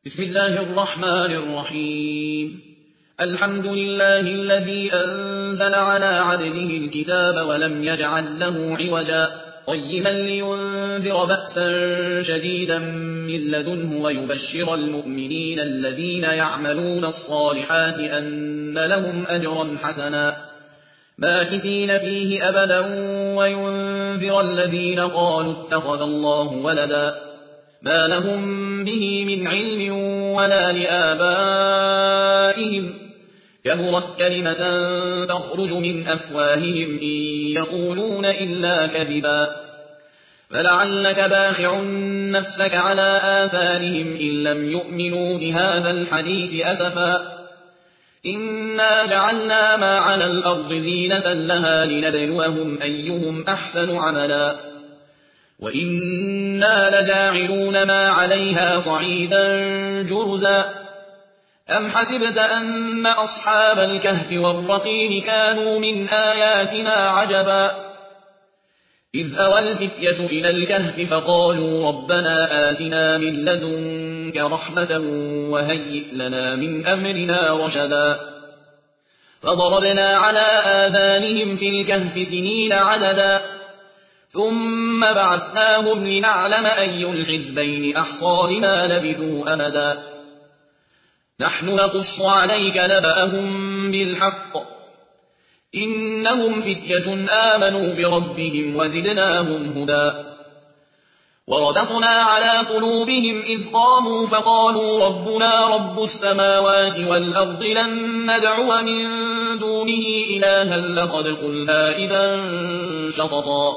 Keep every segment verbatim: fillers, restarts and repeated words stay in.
بسم الله الرحمن الرحيم الحمد لله الذي أنزل على عبده الكتاب ولم يجعل له عوجا قيما لينذر بأسا شديدا من لدنه ويبشر المؤمنين الذين يعملون الصالحات أن لهم أجرا حسنا ماكثين فيه أبدا وينذر الذين قالوا اتخذ الله ولدا ما لهم به من علم ولا لآبائهم كبرت كلمة تخرج من أفواههم إن يقولون إلا كذبا فلعلك باخع نفسك على آثارهم إن لم يؤمنوا بهذا الحديث أسفا إنا جعلنا ما على الأرض زينة لها لنبلوهم أيهم أحسن عملا وإنا لجاعلون ما عليها صعيدا جرزا أم حسبت أن أصحاب الكهف والرقيم كانوا من آياتنا عجبا إذ أوى الفتية إلى الكهف فقالوا ربنا آتنا من لدنك رحمة وهيئ لنا من أمرنا رشدا فضربنا على آذانهم في الكهف سنين عددا ثم بعثناهم لنعلم أي الحزبين أحصى لما لبثوا أمدا نحن نقص عليك نبأهم بالحق إنهم فتية آمنوا بربهم وزدناهم هدى وربطنا على قلوبهم إذ قاموا فقالوا ربنا رب السماوات والأرض لن ندعو من دونه إلها لقد قلنا إذا شططا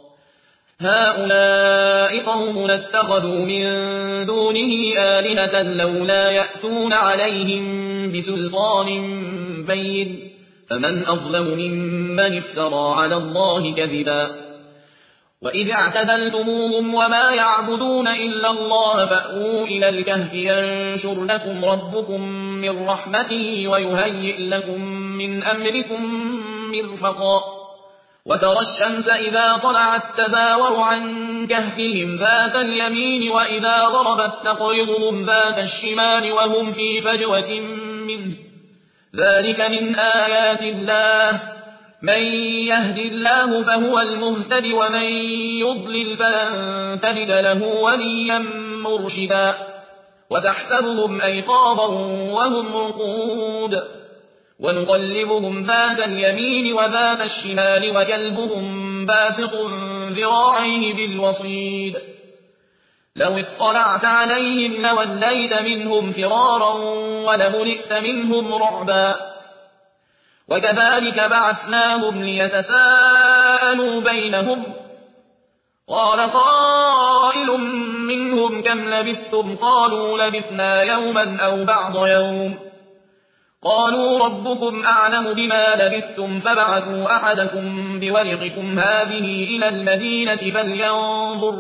هؤلاء قوم اتخذوا من دونه آلهة لولا يأتون عليهم بسلطان بين فمن أظلم ممن افترى على الله كذبا وإذ اعتزلتموهم وما يعبدون إلا الله فأووا إلى الكهف ينشر لكم ربكم من رحمته ويهيئ لكم من أمركم مرفقا وترى الشمس إذا طلعت تزاور عن كهفهم ذات اليمين وإذا ضربت تقرضهم ذات الشمال وهم في فجوة منه ذلك من آيات الله من يهد الله فهو المهتد ومن يضلل فلن تجد له وليا مرشدا وتحسبهم أيقاظا وهم رقود ونقلبهم ذات اليمين وذات الشمال وكلبهم باسط ذراعيه بالوصيد لو اطلعت عليهم لوليت منهم فرارا ولملئت منهم رعبا وكذلك بعثناهم ليتساءلوا بينهم قال قائل منهم كم لبثتم قالوا لبثنا يوما أو بعض يوم قالوا ربكم أعلم بما لبثتم فبعثوا أحدكم بورقكم هذه إلى المدينة فلينظر,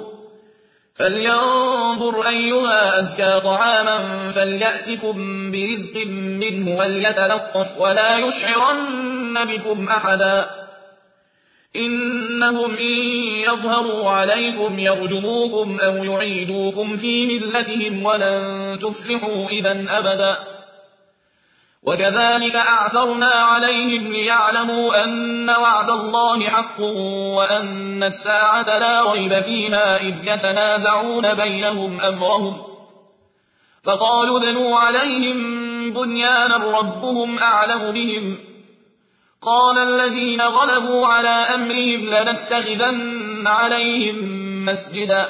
فلينظر أيها أزكى طعاما فليأتكم برزق منه وليتلطف ولا يشعرن بكم أحدا إنهم إن يظهروا عليكم يرجموكم أو يعيدوكم في ملتهم ولن تفلحوا إذا أبدا وكذلك أعثرنا عليهم ليعلموا أن وعد الله حق وأن الساعة لا ريب فيها إذ يتنازعون بينهم أمرهم فقالوا ابنوا عليهم بنيانا ربهم أعلم بهم قال الذين غلبوا على أمرهم لنتخذن عليهم مسجدا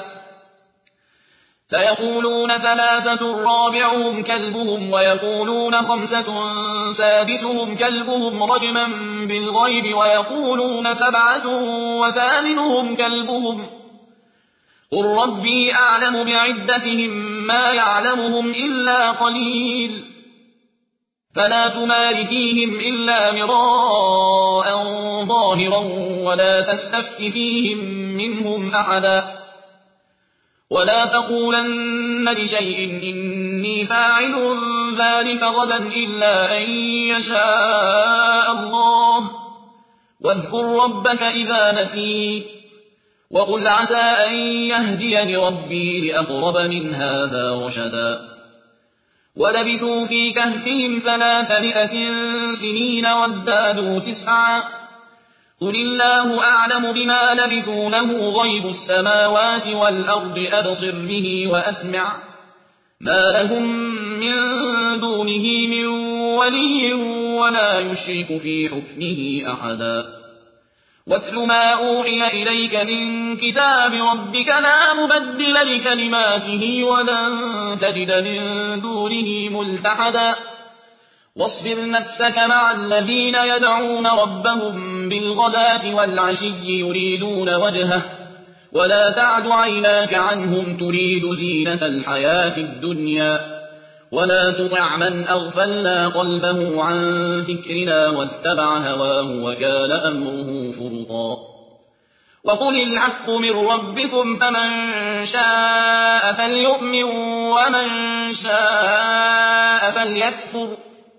سيقولون ثلاثة رابعهم كلبهم ويقولون خمسة سادسهم كلبهم رجما بالغيب ويقولون سبعة وثامنهم كلبهم قل ربي أعلم بعدتهم ما يعلمهم إلا قليل فلا تمار فيهم إلا مراء ظاهرا ولا تستفت فيهم منهم أحدا ولا تقولن لشيء إني فاعل ذلك غدا إلا أن يشاء الله واذكر ربك إذا نسيت وقل عسى أن يهديني ربي لأقرب من هذا رشدا ولبثوا في كهفهم ثلاثمائة سنين وازدادوا تسعا قل الله أعلم بما لبثوا له غيب السماوات والأرض أبصر به وأسمع ما لهم من دونه من ولي ولا يشرك في حكمه أحدا واتل ما أوحي إليك من كتاب ربك لا مبدل لكلماته ولن تجد من دونه ملتحدا واصبر نفسك مع الذين يدعون ربهم بالغداة والعشي يريدون وجهه ولا تعد عيناك عنهم تريد زينة الحياة الدنيا ولا تطع من أغفلنا قلبه عن ذكرنا واتبع هواه وكان أمره فرطا وقل الحق من ربكم فمن شاء فليؤمن ومن شاء فليكفر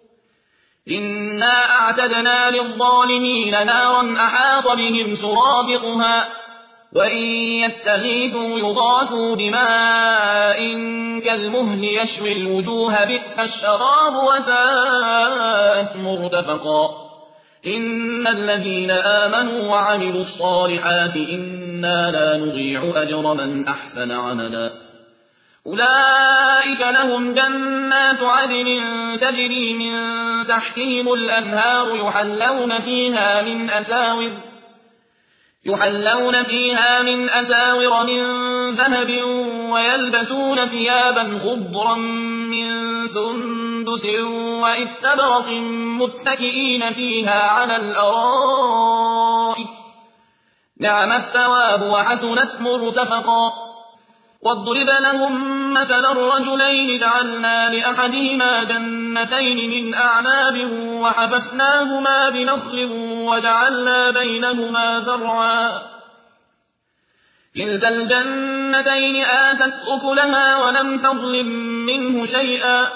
إنا أعتدنا للظالمين نارا أحاط بهم سرادقها وإن يستغيثوا يغاثوا بماء كالمهل يشوي الوجوه بئس الشراب وساءت مرتفقا إن الذين آمنوا وعملوا الصالحات إنا لا نضيع أجر من أحسن عملا أولئك لهم جنات عدن تجري من تحتهم الأنهار يحلون فيها من أساور يحلون فيها من أساور من ذهب ويلبسون ثيابا خضرا من سندس واستبرق متكئين فيها على الأرائك نعم الثواب وحسنت مرتفقا واضرب لهم مثلا الرجلين جعلنا لأحدهما جنتين من أعناب وحففناهما بنخل وجعلنا بينهما زرعا كلتا الجنتين آتت أكلها ولم تظلم منه شيئا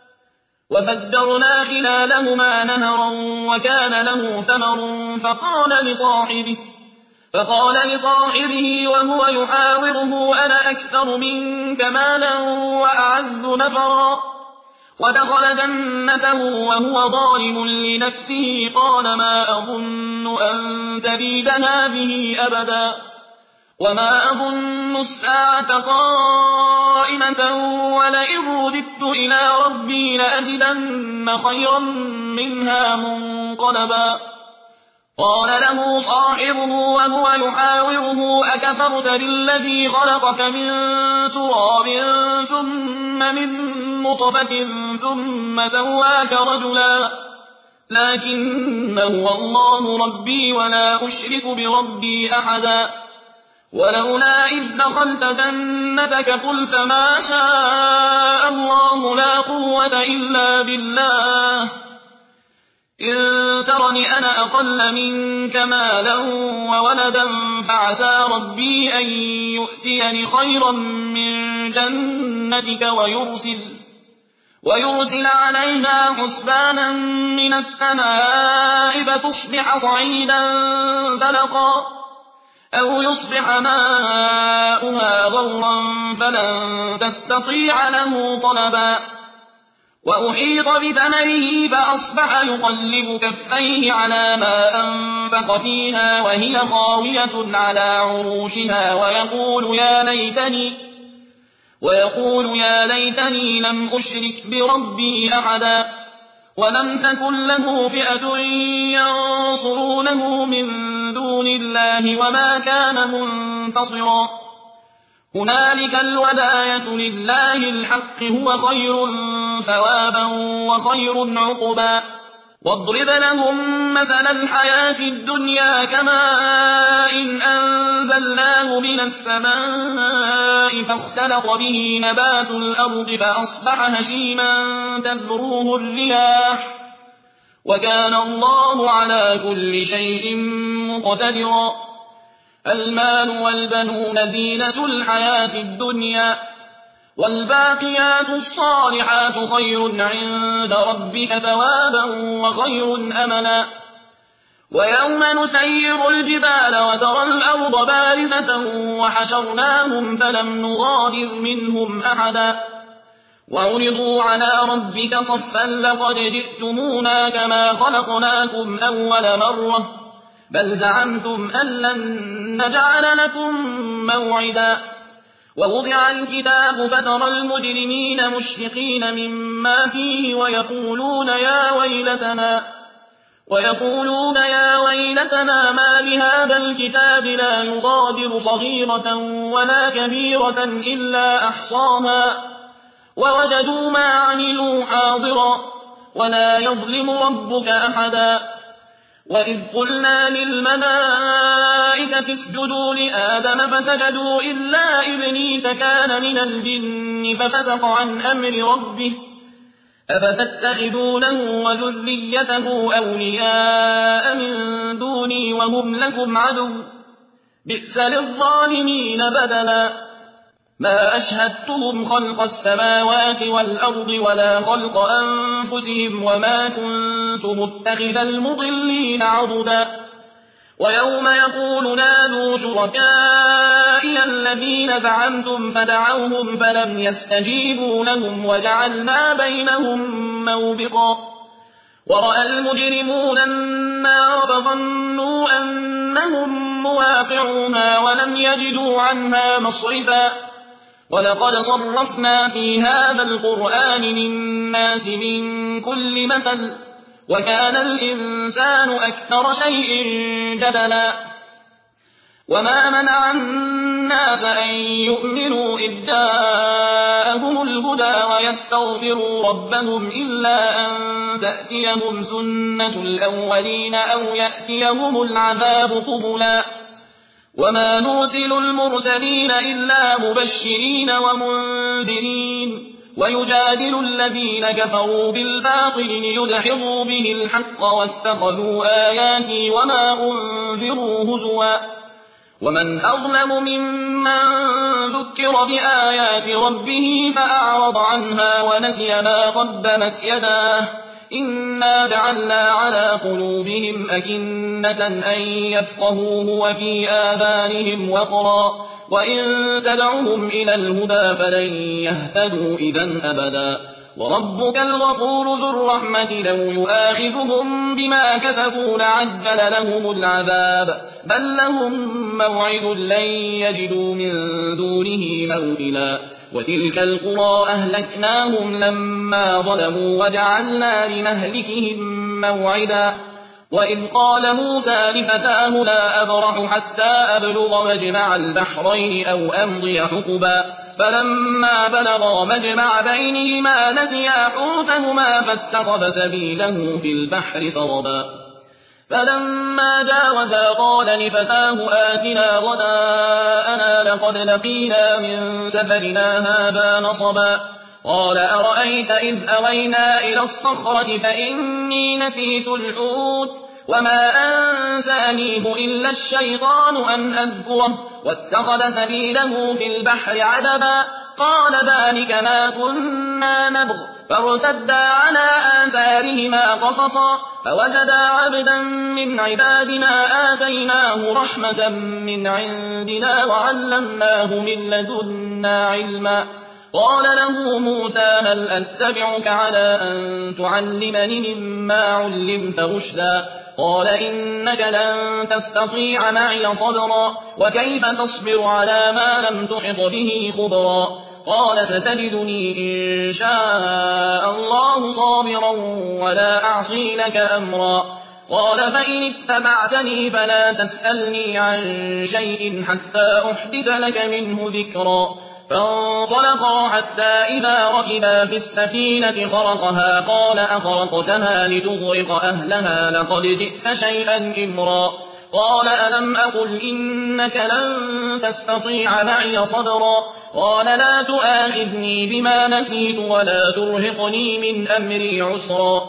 وفجرنا خلالهما نهرا وكان له ثمر فقال لصاحبه فقال لصاحبه وهو يحاوره أنا أكثر منك مالا وأعز نفرا ودخل جنته وهو ظالم لنفسه قال ما أظن أن تبيد هذه أبدا وما أظن الساعة قائمة ولئن رددت إلى ربي لأجدن خيرا منها منقلبا قال له صاحبه وهو يحاوره أكفرت بالذي خلقك من تراب ثم من نطفة ثم سواك رجلا لكن هو الله ربي ولا أشرك بربي أحدا ولولا إذ دخلت جنتك قلت ما شاء الله لا قوة إلا بالله إن ترني أنا أقل منك مالا وولدا فعسى ربي أن يؤتيني خيرا من جنتك ويرسل, ويرسل عليها حسبانا من السماء فتصبح صعيدا زلقا أو يصبح ماؤها غورا فلن تستطيع له طلبا وأحيط بثمره فأصبح يقلب كفيه على ما أنفق فيها وهي خاوية على عروشها ويقول يا ليتني ويقول يا ليتني لم أشرك بربي أحدا ولم تكن له فئة ينصرونه من دون الله وما كان منتصرا هنالك الولاية لله الحق هو خير ثوابا وخير عقبا واضرب لهم مثل الحياة الدنيا كماء إن أنزلناه من السماء فاختلط به نبات الأرض فأصبح هشيما تذروه الرياح وكان الله على كل شيء مقتدرا المال والبنون زينة الحياة الدنيا والباقيات الصالحات خير عند ربك ثوابا وخير أملا ويوم نسير الجبال وترى الأرض بارزة وحشرناهم فلم نغادر منهم أحدا وعرضوا على ربك صفا لقد جئتمونا كما خلقناكم أول مرة بل زعمتم أن لن نجعل لكم موعدا ووضع الكتاب فترى المجرمين مشفقين مما فيه ويقولون يا ويلتنا ويقولون يا ويلتنا ما لهذا الكتاب لا يغادر صغيرة ولا كبيرة إلا أحصاها ووجدوا ما عملوا حاضرا ولا يظلم ربك أحدا وإذ قلنا للملائكة اسجدوا لآدم فسجدوا إلا إبليس كان من الجن ففسق عن أمر ربه أفتتخذونه وذريته أولياء من دوني وهم لكم عدو بئس للظالمين بدلا ما أشهدتهم خلق السماوات والأرض ولا خلق أنفسهم وما كنت متخذ المضلين عضدا ويوم يقول نادوا شركائي الذين زعمتم فدعوهم فلم يستجيبوا لهم وجعلنا بينهم موبقا ورأى المجرمون النار فظنوا أنهم مواقعوها ولم يجدوا عنها مصرفا ولقد صرفنا في هذا القرآن للناس من كل مثل وكان الإنسان أكثر شيء جدلا وما منع الناس أن يؤمنوا إذ جاءهم الهدى ويستغفروا ربهم إلا أن تأتيهم سنة الأولين أو يأتيهم العذاب قبلا وما نرسل المرسلين إلا مبشرين ومنذرين ويجادل الذين كفروا بالباطل ليدحضوا به الحق واتخذوا آياتي وما أنذروا هزوا ومن أظلم ممن ذكر بآيات ربه فأعرض عنها ونسي ما قدمت يداه إنا جعلنا على قلوبهم أكنة أن يفقهوه وفي آذانهم وقرا وإن تدعهم إلى الهدى فلن يهتدوا إذا أبدا وربك الغفور ذو الرحمة لو يؤاخذهم بما كسبوا لعجل لهم العذاب بل لهم موعد لن يجدوا من دونه موئلا وتلك القرى أهلكناهم لما ظلموا وجعلنا لمهلكهم موعدا وإذ قال موسى لفتاه لا أبرح حتى أبلغ مجمع البحرين أو أمضي حقبا فلما بلغا مجمع بينهما نسيا حوتهما فاتخذ سبيله في البحر سربا فلما جاوزا قال لفتاه آتنا غداءنا لقد لقينا من سفرنا هذا نصبا قال أرأيت إذ أوينا إلى الصخرة فإني نسيت الحوت وما أنسانيه إلا الشيطان أن أذكره واتخذ سبيله في البحر عجبا قال ذلك ما كنا نبغ فارتدا على آثارهما قصصا فوجدا عبدا من عبادنا آتيناه رحمة من عندنا وعلمناه من لدنا علما قال له موسى هل أتبعك على أن تعلمني مما علمت رشدا قال إنك لن تستطيع معي صبرا وكيف تصبر على ما لم تحط به خبرا قال ستجدني إن شاء الله صابرا ولا أعصي لك أمرا قال فإن اتبعتني فلا تسألني عن شيء حتى أحدث لك منه ذكرا فانطلقا حتى إذا ركبا في السفينة خرقها قال أخرقتها لتغرق أهلها لقد جئت شيئا إمرا قال ألم أقل إنك لن تستطيع معي صبرا قال لا تؤاخذني بما نسيت ولا ترهقني من أمري عسرا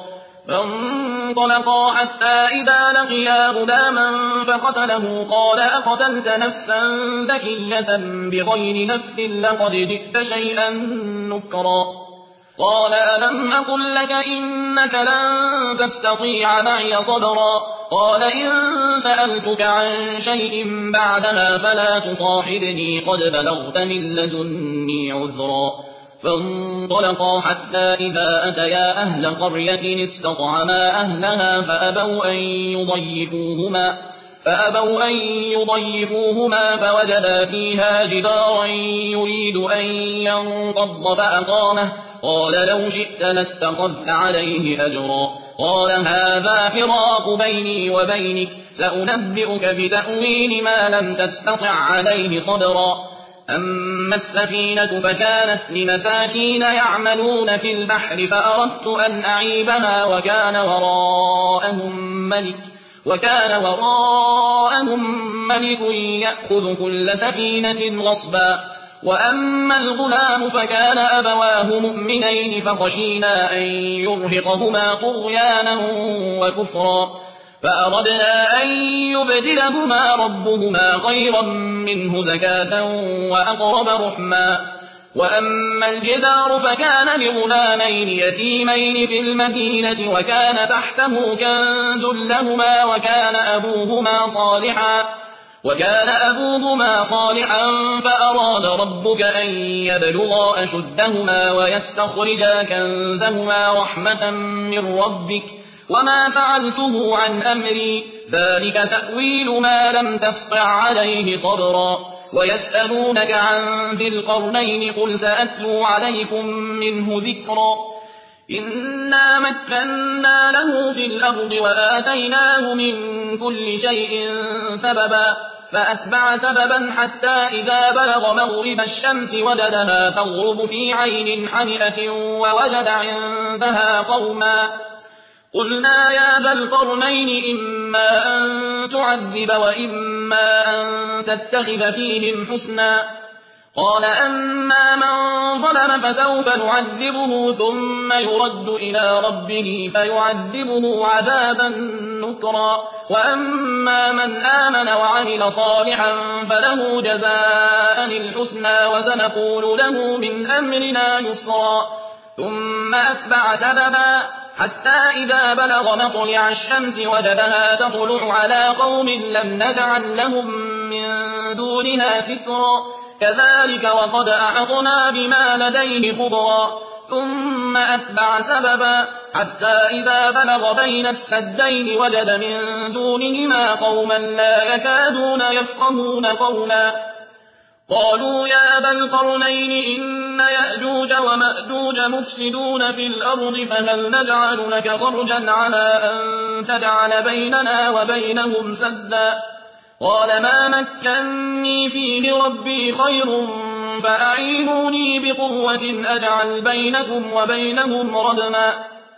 فانطلقا حتى إذا لقيا غلاما فقتله قال أقتلت نفسا زكية بغير نفس لقد جئت شيئا نكرا قال ألم أقل لك إنك لن تستطيع معي صبرا قال إن سألتك عن شيء بعدها فلا تصاحبني قد بلغت من لدني عذرا فانطلقا حتى إذا أتيا أهل قرية استطعما أهلها فأبوا أن يضيفوهما فأبوا أن يضيفوهما فوجدا فيها جدارا يريد أن ينقض فأقامه قال لو شئت لاتخذت عليه أجرا قال هذا فراق بيني وبينك سأنبئك بتأويل ما لم تستطع عليه صبرا أما السفينة فكانت لمساكين يعملون في البحر فأردت أن أعيبها وكان وراءهم ملك وكان وراءهم ملك يأخذ كل سفينة غصبا وأما الغلام فكان أبواه مؤمنين فخشينا أن يرهقهما طغيانا وكفرا فأردنا أن يبدلهما ربهما خيرا منه زكاة وأقرب رحما وأما الجدار فكان لغلامين يتيمين في المدينة وكان تحته كنز لهما وكان أبوهما صالحا وكان أبوهما صالحا فأراد ربك أن يبلغا أشدهما ويستخرجا كنزهما رحمة من ربك وما فعلته عن أمري ذلك تأويل ما لم تسطع عليه صبرا ويسألونك عن ذي القرنين قل سأتلو عليكم منه ذكرا إنا مكنا له في الأرض وآتيناه من كل شيء سببا فأتبع سببا حتى إذا بلغ مغرب الشمس وجدها تغرب في عين حمئة ووجد عندها قوما قلنا يا ذا القرنين إما أن تعذب وإما أن تتخذ فيهم حسنا قال أما من ظلم فسوف نعذبه ثم يرد إلى ربه فيعذبه عذابا نكرا وأما من آمن وعمل صالحا فله جزاء الحسنى وسنقول له من أمرنا يسرا ثم أتبع سببا حتى إذا بلغ مطلع الشمس وجدها تطلع على قوم لم نجعل لهم من دونها سترا كذلك وقد أحطنا بما لديه خبرا ثم أتبع سببا حتى إذا بلغ بين السدين وجد من دونهما قوما لا يكادون يفقهون قولا قالوا يا ذا القرنين إن يأجوج ومأجوج مفسدون في الأرض فهل نجعل لك خرجا على أن تجعل بيننا وبينهم سدا قال ما مكني فيه ربي خير فأعينوني بقوة أجعل بينكم وبينهم ردما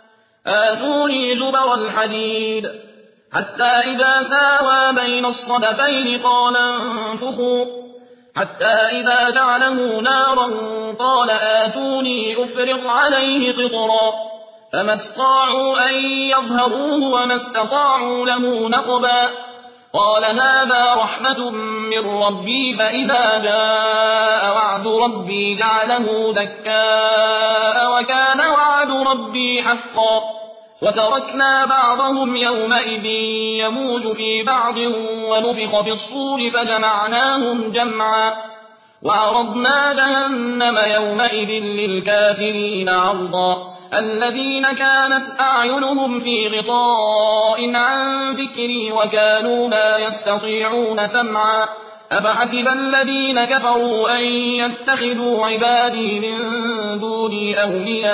آتوني زبر الحديد حتى إذا ساوى بين الصدفين قال انفخوا حتى إذا جعله نارا قال آتوني أفرغ عليه قطرا فما استطاعوا أن يظهروه وما استطاعوا له نقبا قال هذا رحمة من ربي فإذا جاء وعد ربي جعله دكاء وكان وعد ربي حقا وتركنا بعضهم يومئذ يموج في بعض ونفخ في الصور فجمعناهم جمعا وعرضنا جهنم يومئذ للكافرين عرضا الذين كانت أعينهم في غطاء عن ذكري وكانوا لا يستطيعون سمعا أفحسب الذين كفروا أن يتخذوا عبادي من دوني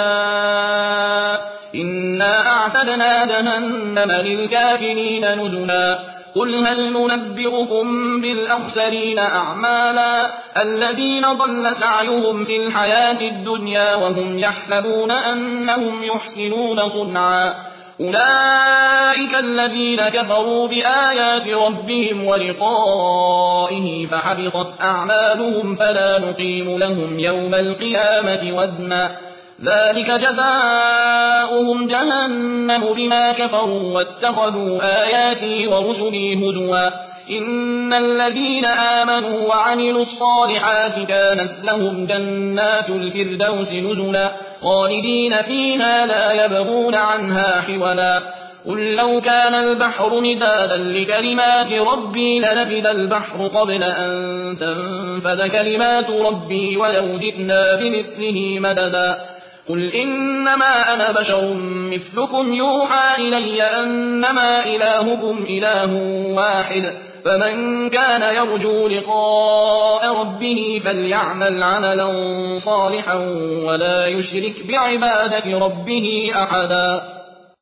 أولياء إنا أعتدنا جهنم للكافرين نزلا قل هل ننبئكم بالأخسرين أعمالا الذين ضل سعيهم في الحياة الدنيا وهم يحسبون أنهم يحسنون صنعا أولئك الذين كفروا بآيات ربهم ولقائه فحبطت أعمالهم فلا نقيم لهم يوم القيامة وزنا ذلك جزاؤهم جهنم بما كفروا واتخذوا آياتي ورسلي هزوا إن الذين آمنوا وعملوا الصالحات كانت لهم جنات الفردوس نزلا خالدين فيها لا يبغون عنها حولا قل لو كان البحر مدادا لكلمات ربي لنفد البحر قبل أن تنفد كلمات ربي ولو جئنا بمثله مددا قل إنما أنا بشر مثلكم يوحى إلي أنما إلهكم إله واحد فمن كان يرجو لقاء ربه فليعمل عملا صالحا ولا يشرك بعبادة ربه أحدا